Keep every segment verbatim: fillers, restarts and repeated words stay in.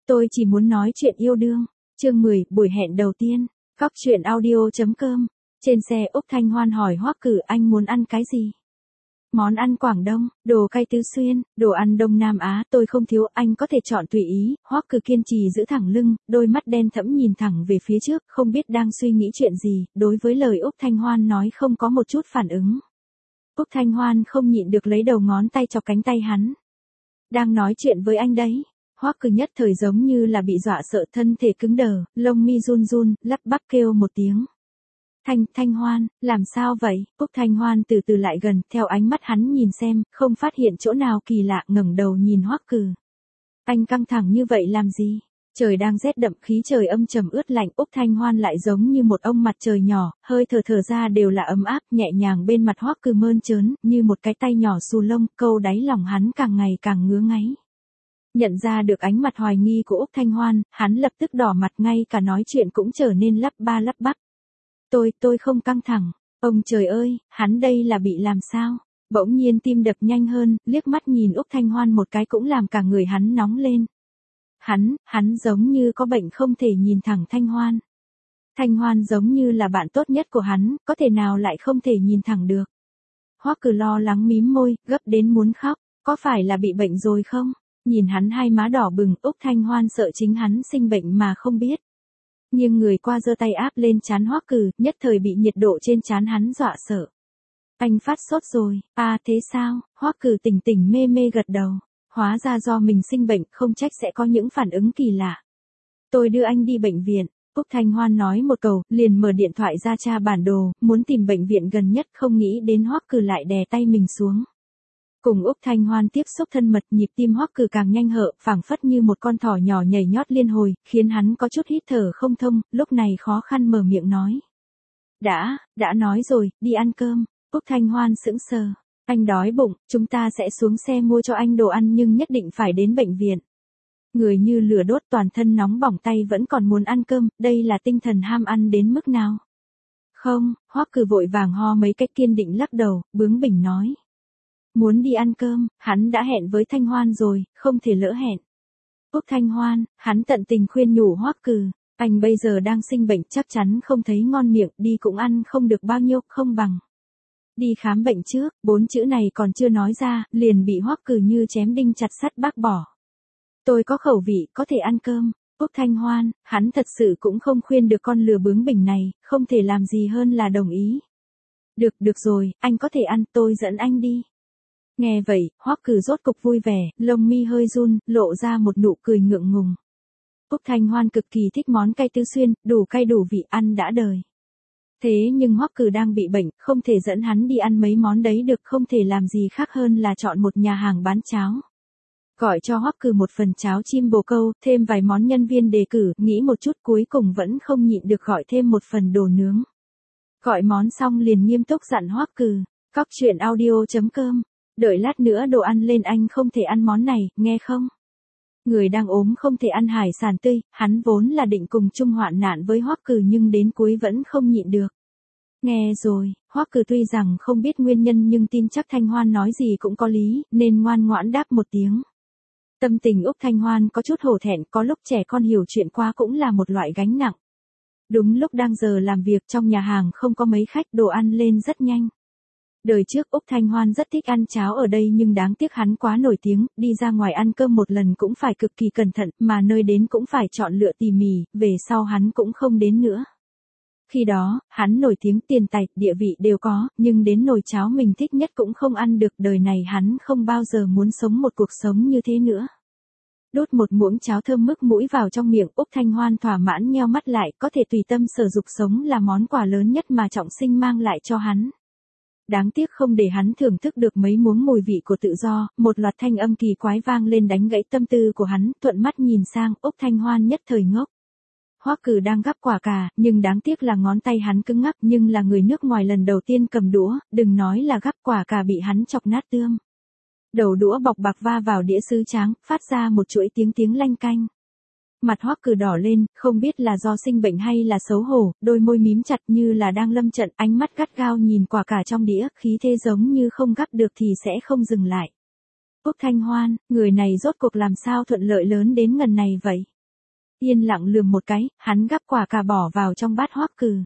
Tôi chỉ muốn nói chuyện yêu đương. Chương mười, buổi hẹn đầu tiên. Góc truyện audio.com. Trên xe Úc Thanh Hoan hỏi Hoắc Cử anh muốn ăn cái gì? Món ăn Quảng Đông, đồ cay Tứ Xuyên, đồ ăn Đông Nam Á tôi không thiếu, anh có thể chọn tùy ý. Hoắc Cử kiên trì giữ thẳng lưng, đôi mắt đen thẫm nhìn thẳng về phía trước, không biết đang suy nghĩ chuyện gì, đối với lời Úc Thanh Hoan nói không có một chút phản ứng. Úc Thanh Hoan không nhịn được lấy đầu ngón tay chọc cánh tay hắn. Đang nói chuyện với anh đấy. Hoắc Cử nhất thời giống như là bị dọa sợ, thân thể cứng đờ, lông mi run run, lắp bắp kêu một tiếng. Thanh, Thanh Hoan, làm sao vậy? Úc Thanh Hoan từ từ lại gần, theo ánh mắt hắn nhìn xem, không phát hiện chỗ nào kỳ lạ, ngẩng đầu nhìn Hoắc Cử. Anh căng thẳng như vậy làm gì? Trời đang rét đậm, khí trời âm trầm ướt lạnh, Úc Thanh Hoan lại giống như một ông mặt trời nhỏ, hơi thở thở ra đều là ấm áp, nhẹ nhàng bên mặt Hoắc Cử mơn trớn, như một cái tay nhỏ xù lông, câu đáy lòng hắn càng ngày càng ngứa ngáy. Nhận ra được ánh mặt hoài nghi của Úc Thanh Hoan, hắn lập tức đỏ mặt, ngay cả nói chuyện cũng trở nên lắp ba lắp bắp. Tôi, tôi không căng thẳng. Ông trời ơi, hắn đây là bị làm sao? Bỗng nhiên tim đập nhanh hơn, liếc mắt nhìn Úc Thanh Hoan một cái cũng làm cả người hắn nóng lên. Hắn, hắn giống như có bệnh không thể nhìn thẳng Thanh Hoan. Thanh Hoan giống như là bạn tốt nhất của hắn, có thể nào lại không thể nhìn thẳng được. Hoắc Cử lo lắng mím môi, gấp đến muốn khóc, có phải là bị bệnh rồi không? Nhìn hắn hai má đỏ bừng, Úc Thanh Hoan sợ chính hắn sinh bệnh mà không biết. Nhưng người qua giơ tay áp lên trán Hoắc Cử, nhất thời bị nhiệt độ trên trán hắn dọa sợ. Anh phát sốt rồi, à thế sao? Hoắc Cử tỉnh tỉnh mê mê gật đầu. Hóa ra do mình sinh bệnh, không trách sẽ có những phản ứng kỳ lạ. Tôi đưa anh đi bệnh viện. Úc Thanh Hoan nói một câu, liền mở điện thoại ra tra bản đồ, muốn tìm bệnh viện gần nhất, không nghĩ đến Hoắc Cử lại đè tay mình xuống. Cùng Úc Thanh Hoan tiếp xúc thân mật, nhịp tim Hoắc Cử càng nhanh hợ, phảng phất như một con thỏ nhỏ nhảy nhót liên hồi, khiến hắn có chút hít thở không thông, lúc này khó khăn mở miệng nói. Đã, đã nói rồi, đi ăn cơm. Úc Thanh Hoan sững sờ. Anh đói bụng, chúng ta sẽ xuống xe mua cho anh đồ ăn nhưng nhất định phải đến bệnh viện. Người như lửa đốt, toàn thân nóng bỏng, tay vẫn còn muốn ăn cơm, đây là tinh thần ham ăn đến mức nào? Không, Hoắc Cử vội vàng ho mấy cách, kiên định lắc đầu, bướng bỉnh nói. Muốn đi ăn cơm, hắn đã hẹn với Thanh Hoan rồi, không thể lỡ hẹn. Úc Thanh Hoan, hắn tận tình khuyên nhủ Hoắc Cử, anh bây giờ đang sinh bệnh, chắc chắn không thấy ngon miệng, đi cũng ăn không được bao nhiêu, không bằng đi khám bệnh trước. Bốn chữ này còn chưa nói ra, liền bị Hoắc Cử như chém đinh chặt sắt bác bỏ. Tôi có khẩu vị, có thể ăn cơm. Úc Thanh Hoan, hắn thật sự cũng không khuyên được con lừa bướng bỉnh này, không thể làm gì hơn là đồng ý. Được, được rồi, anh có thể ăn, tôi dẫn anh đi. Nghe vậy, Hoắc Cử rốt cục vui vẻ, lông mi hơi run, lộ ra một nụ cười ngượng ngùng. Úc Thanh Hoan cực kỳ thích món cay Tứ Xuyên, đủ cay đủ vị, ăn đã đời. Thế nhưng Hoắc Cử đang bị bệnh, không thể dẫn hắn đi ăn mấy món đấy được, không thể làm gì khác hơn là chọn một nhà hàng bán cháo. Gọi cho Hoắc Cử một phần cháo chim bồ câu, thêm vài món nhân viên đề cử, nghĩ một chút cuối cùng vẫn không nhịn được gọi thêm một phần đồ nướng. Gọi món xong liền nghiêm túc dặn Hoắc Cử, góc truyện audio.com. Đợi lát nữa đồ ăn lên anh không thể ăn món này, nghe không? Người đang ốm không thể ăn hải sản tươi, hắn vốn là định cùng chung hoạn nạn với Hoắc Cử nhưng đến cuối vẫn không nhịn được. Nghe rồi, Hoắc Cử tuy rằng không biết nguyên nhân nhưng tin chắc Thanh Hoan nói gì cũng có lý, nên ngoan ngoãn đáp một tiếng. Tâm tình Úc Thanh Hoan có chút hổ thẹn, có lúc trẻ con hiểu chuyện quá cũng là một loại gánh nặng. Đúng lúc đang giờ làm việc, trong nhà hàng không có mấy khách, đồ ăn lên rất nhanh. Đời trước Úc Thanh Hoan rất thích ăn cháo ở đây nhưng đáng tiếc hắn quá nổi tiếng, đi ra ngoài ăn cơm một lần cũng phải cực kỳ cẩn thận, mà nơi đến cũng phải chọn lựa tỉ mỉ, về sau hắn cũng không đến nữa. Khi đó, hắn nổi tiếng, tiền tài, địa vị đều có, nhưng đến nồi cháo mình thích nhất cũng không ăn được, đời này hắn không bao giờ muốn sống một cuộc sống như thế nữa. Đút một muỗng cháo thơm mức mũi vào trong miệng, Úc Thanh Hoan thỏa mãn nheo mắt lại, có thể tùy tâm sở dục sống là món quà lớn nhất mà trọng sinh mang lại cho hắn. Đáng tiếc không để hắn thưởng thức được mấy muỗng mùi vị của tự do, một loạt thanh âm kỳ quái vang lên đánh gãy tâm tư của hắn, thuận mắt nhìn sang, Úc Thanh Hoan nhất thời ngốc. Hoắc Cử đang gắp quả cà, nhưng đáng tiếc là ngón tay hắn cứng ngắc, nhưng là người nước ngoài lần đầu tiên cầm đũa, đừng nói là gắp quả cà bị hắn chọc nát tương. Đầu đũa bọc bạc va vào đĩa sứ trắng, phát ra một chuỗi tiếng tiếng lanh canh. Mặt Hoắc Cử đỏ lên, không biết là do sinh bệnh hay là xấu hổ, đôi môi mím chặt như là đang lâm trận, ánh mắt gắt gao nhìn quả cà trong đĩa, khí thế giống như không gắp được thì sẽ không dừng lại. Úc Thanh Hoan, người này rốt cuộc làm sao thuận lợi lớn đến ngần này vậy? Yên lặng lườm một cái, hắn gắp quả cà bỏ vào trong bát Hoắc Cử.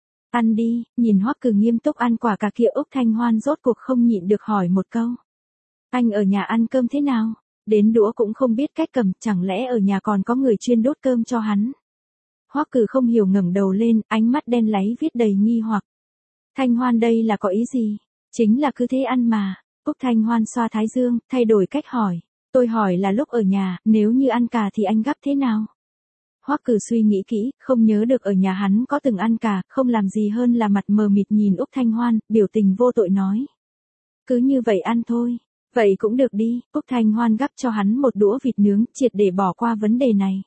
Ăn đi, nhìn Hoắc Cử nghiêm túc ăn quả cà kia, Úc Thanh Hoan rốt cuộc không nhịn được hỏi một câu. Anh ở nhà ăn cơm thế nào? Đến đũa cũng không biết cách cầm, chẳng lẽ ở nhà còn có người chuyên đốt cơm cho hắn? Hoắc Cử không hiểu ngẩng đầu lên, ánh mắt đen láy viết đầy nghi hoặc. Thanh Hoan đây là có ý gì? Chính là cứ thế ăn mà. Úc Thanh Hoan xoa thái dương, thay đổi cách hỏi. Tôi hỏi là lúc ở nhà, nếu như ăn cà thì anh gắp thế nào? Hoắc Cử suy nghĩ kỹ, không nhớ được ở nhà hắn có từng ăn cà, không làm gì hơn là mặt mờ mịt nhìn Úc Thanh Hoan, biểu tình vô tội nói. Cứ như vậy ăn thôi. Vậy cũng được đi, Úc Thanh Hoan gắp cho hắn một đũa vịt nướng, triệt để bỏ qua vấn đề này.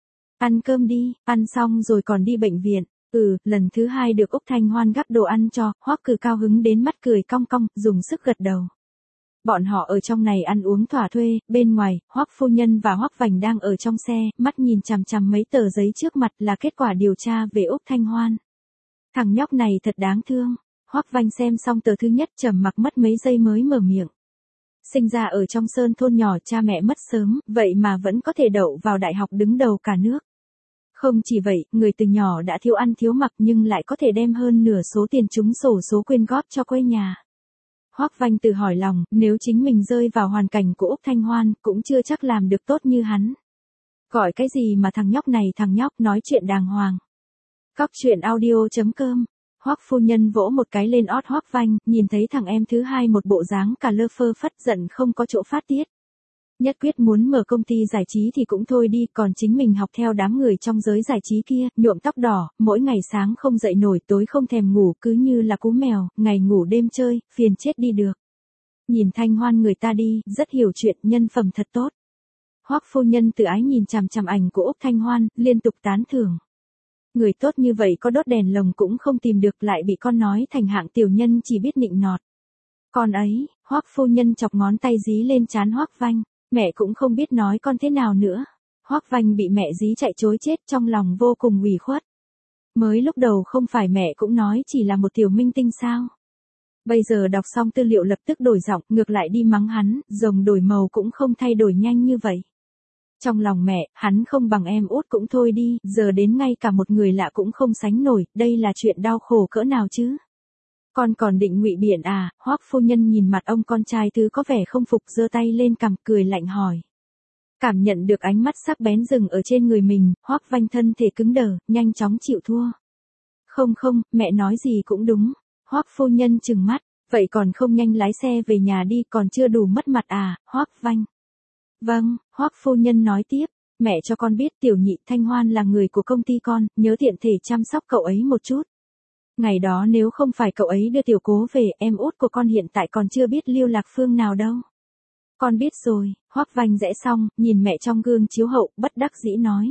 Ăn cơm đi, ăn xong rồi còn đi bệnh viện. Ừ, lần thứ hai được Úc Thanh Hoan gắp đồ ăn cho, Hoắc Cử cao hứng đến mắt cười cong cong, dùng sức gật đầu. Bọn họ ở trong này ăn uống thỏa thuê, bên ngoài, Hoắc phu nhân và Hoắc Vành đang ở trong xe, mắt nhìn chằm chằm mấy tờ giấy trước mặt là kết quả điều tra về Úc Thanh Hoan. Thằng nhóc này thật đáng thương. Hoắc Vành xem xong tờ thứ nhất trầm mặc mất mấy giây mới mở miệng. Sinh ra ở trong sơn thôn nhỏ, cha mẹ mất sớm, vậy mà vẫn có thể đậu vào đại học đứng đầu cả nước. Không chỉ vậy, người từ nhỏ đã thiếu ăn thiếu mặc nhưng lại có thể đem hơn nửa số tiền trúng xổ số quyên góp cho quê nhà. Hoắc Vành tự hỏi lòng, nếu chính mình rơi vào hoàn cảnh của Úc Thanh Hoan, cũng chưa chắc làm được tốt như hắn. Gọi cái gì mà thằng nhóc này thằng nhóc, nói chuyện đàng hoàng. Cóc truyện audio chấm com. Hoắc phu nhân vỗ một cái lên ót Hoắc Vành, nhìn thấy thằng em thứ hai một bộ dáng cả lơ phơ phất, giận không có chỗ phát tiết. Nhất quyết muốn mở công ty giải trí thì cũng thôi đi, còn chính mình học theo đám người trong giới giải trí kia, nhuộm tóc đỏ, mỗi ngày sáng không dậy nổi, tối không thèm ngủ, cứ như là cú mèo, ngày ngủ đêm chơi, phiền chết đi được. Nhìn Thanh Hoan người ta đi, rất hiểu chuyện, nhân phẩm thật tốt. Hoắc phu nhân tự ái nhìn chằm chằm ảnh của Úc Thanh Hoan, liên tục tán thưởng. Người tốt như vậy có đốt đèn lồng cũng không tìm được, lại bị con nói thành hạng tiểu nhân chỉ biết nịnh nọt. Con ấy, Hoắc phu nhân chọc ngón tay dí lên trán Hoắc Vành, mẹ cũng không biết nói con thế nào nữa. Hoắc Vành bị mẹ dí chạy chối chết, trong lòng vô cùng ủy khuất. Mới lúc đầu không phải mẹ cũng nói chỉ là một tiểu minh tinh sao? Bây giờ đọc xong tư liệu lập tức đổi giọng, ngược lại đi mắng hắn, rồng đổi màu cũng không thay đổi nhanh như vậy. Trong lòng mẹ, hắn không bằng em út cũng thôi đi, giờ đến ngay cả một người lạ cũng không sánh nổi, đây là chuyện đau khổ cỡ nào chứ? Con còn định ngụy biện à? Hoắc phu nhân nhìn mặt ông con trai thứ có vẻ không phục, giơ tay lên cằm, cười lạnh hỏi. Cảm nhận được ánh mắt sắc bén dừng ở trên người mình, Hoắc Vành thân thể cứng đờ, nhanh chóng chịu thua. Không không, mẹ nói gì cũng đúng. Hoắc phu nhân trừng mắt, vậy còn không nhanh lái xe về nhà đi, còn chưa đủ mất mặt à? Hoắc Vành. Vâng, Hoắc phu nhân nói tiếp, mẹ cho con biết tiểu nhị Thanh Hoan là người của công ty con, nhớ tiện thể chăm sóc cậu ấy một chút. Ngày đó nếu không phải cậu ấy đưa tiểu cố về, em út của con hiện tại còn chưa biết lưu lạc phương nào đâu. Con biết rồi. Hoắc Vành rẽ xong, nhìn mẹ trong gương chiếu hậu, bất đắc dĩ nói.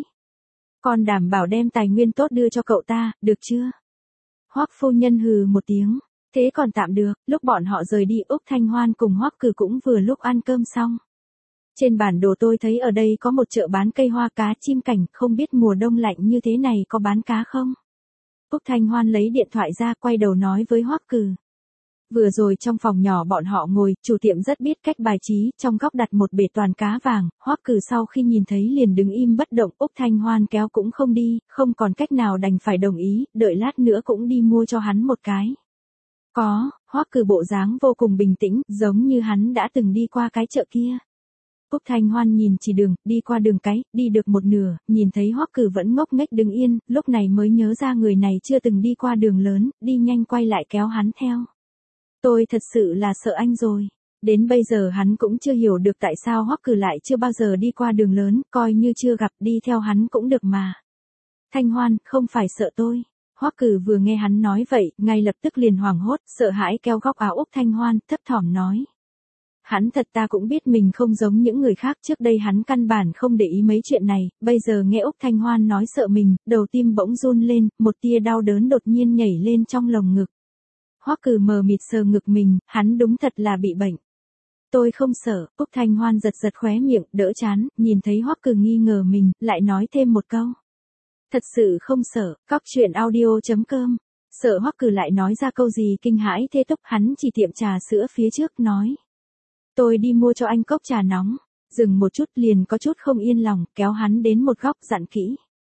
Con đảm bảo đem tài nguyên tốt đưa cho cậu ta, được chưa? Hoắc phu nhân hừ một tiếng, thế còn tạm được. Lúc bọn họ rời đi, Úc Thanh Hoan cùng Hoắc Cử cũng vừa lúc ăn cơm xong. Trên bản đồ tôi thấy ở đây có một chợ bán cây hoa cá chim cảnh, không biết mùa đông lạnh như thế này có bán cá không? Úc Thanh Hoan lấy điện thoại ra, quay đầu nói với Hoắc Cử. Vừa rồi trong phòng nhỏ bọn họ ngồi, chủ tiệm rất biết cách bài trí, trong góc đặt một bể toàn cá vàng. Hoắc Cử sau khi nhìn thấy liền đứng im bất động, Úc Thanh Hoan kéo cũng không đi, không còn cách nào đành phải đồng ý, đợi lát nữa cũng đi mua cho hắn một cái. Có. Hoắc Cử bộ dáng vô cùng bình tĩnh, giống như hắn đã từng đi qua cái chợ kia. Úc Thanh Hoan nhìn chỉ đường, đi qua đường cái, đi được một nửa, nhìn thấy Hoắc Cử vẫn ngốc nghếch đứng yên, lúc này mới nhớ ra người này chưa từng đi qua đường lớn, đi nhanh quay lại kéo hắn theo. Tôi thật sự là sợ anh rồi. Đến bây giờ hắn cũng chưa hiểu được tại sao Hoắc Cử lại chưa bao giờ đi qua đường lớn, coi như chưa gặp, đi theo hắn cũng được mà. Thanh Hoan, không phải sợ tôi. Hoắc Cử vừa nghe hắn nói vậy, ngay lập tức liền hoảng hốt, sợ hãi kéo góc áo Úc Thanh Hoan, thấp thỏm nói. Hắn thật ta cũng biết mình không giống những người khác, trước đây hắn căn bản không để ý mấy chuyện này, bây giờ nghe Úc Thanh Hoan nói sợ mình, đầu tim bỗng run lên, một tia đau đớn đột nhiên nhảy lên trong lồng ngực. Hoắc Cử mờ mịt sờ ngực mình, hắn đúng thật là bị bệnh. Tôi không sợ. Úc Thanh Hoan giật giật khóe miệng, đỡ chán, nhìn thấy Hoắc Cử nghi ngờ mình, lại nói thêm một câu. Thật sự không sợ. Cóc truyện audio chấm com. Sợ Hoắc Cử lại nói ra câu gì kinh hãi thế thúc, hắn chỉ tiệm trà sữa phía trước nói. Tôi đi mua cho anh cốc trà nóng. Dừng một chút liền có chút không yên lòng, kéo hắn đến một góc dặn kỹ.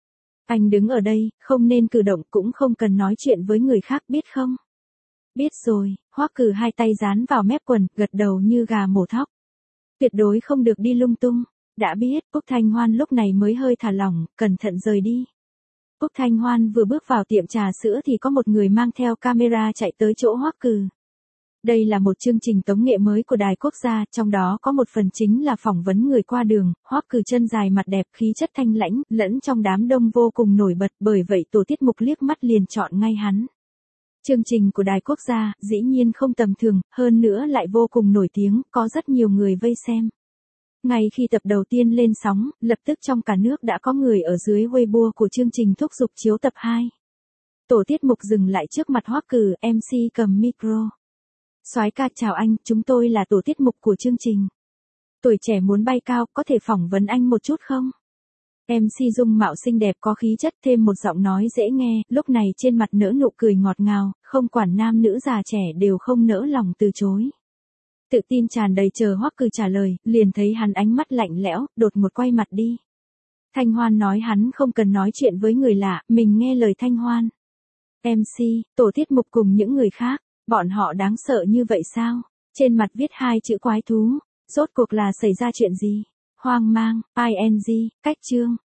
Anh đứng ở đây, không nên cử động cũng không cần nói chuyện với người khác biết không? Biết rồi, Hoắc Cử hai tay dán vào mép quần, gật đầu như gà mổ thóc. Tuyệt đối không được đi lung tung. Đã biết, Úc Thanh Hoan lúc này mới hơi thả lỏng, cẩn thận rời đi. Úc Thanh Hoan vừa bước vào tiệm trà sữa thì có một người mang theo camera chạy tới chỗ Hoắc Cử. Đây là một chương trình tống nghệ mới của Đài Quốc gia, trong đó có một phần chính là phỏng vấn người qua đường. Hoắc Cử chân dài mặt đẹp, khí chất thanh lãnh, lẫn trong đám đông vô cùng nổi bật, bởi vậy tổ tiết mục liếc mắt liền chọn ngay hắn. Chương trình của Đài Quốc gia, dĩ nhiên không tầm thường, hơn nữa lại vô cùng nổi tiếng, có rất nhiều người vây xem. Ngay khi tập đầu tiên lên sóng, lập tức trong cả nước đã có người ở dưới Weibo của chương trình thúc giục chiếu tập hai. Tổ tiết mục dừng lại trước mặt Hoắc Cử, em xê cầm micro. Soái ca chào anh, chúng tôi là tổ tiết mục của chương trình. Tuổi trẻ muốn bay cao, có thể phỏng vấn anh một chút không? em xê dung mạo xinh đẹp có khí chất, thêm một giọng nói dễ nghe, lúc này trên mặt nở nụ cười ngọt ngào, không quản nam nữ già trẻ đều không nỡ lòng từ chối. Tự tin tràn đầy chờ Hoắc Cử trả lời, liền thấy hắn ánh mắt lạnh lẽo, đột một quay mặt đi. Thanh Hoan nói hắn không cần nói chuyện với người lạ, mình nghe lời Thanh Hoan. em xê, tổ tiết mục cùng những người khác, bọn họ đáng sợ như vậy sao? Trên mặt viết hai chữ quái thú, rốt cuộc là xảy ra chuyện gì? Hoang mang, ing, cách chương.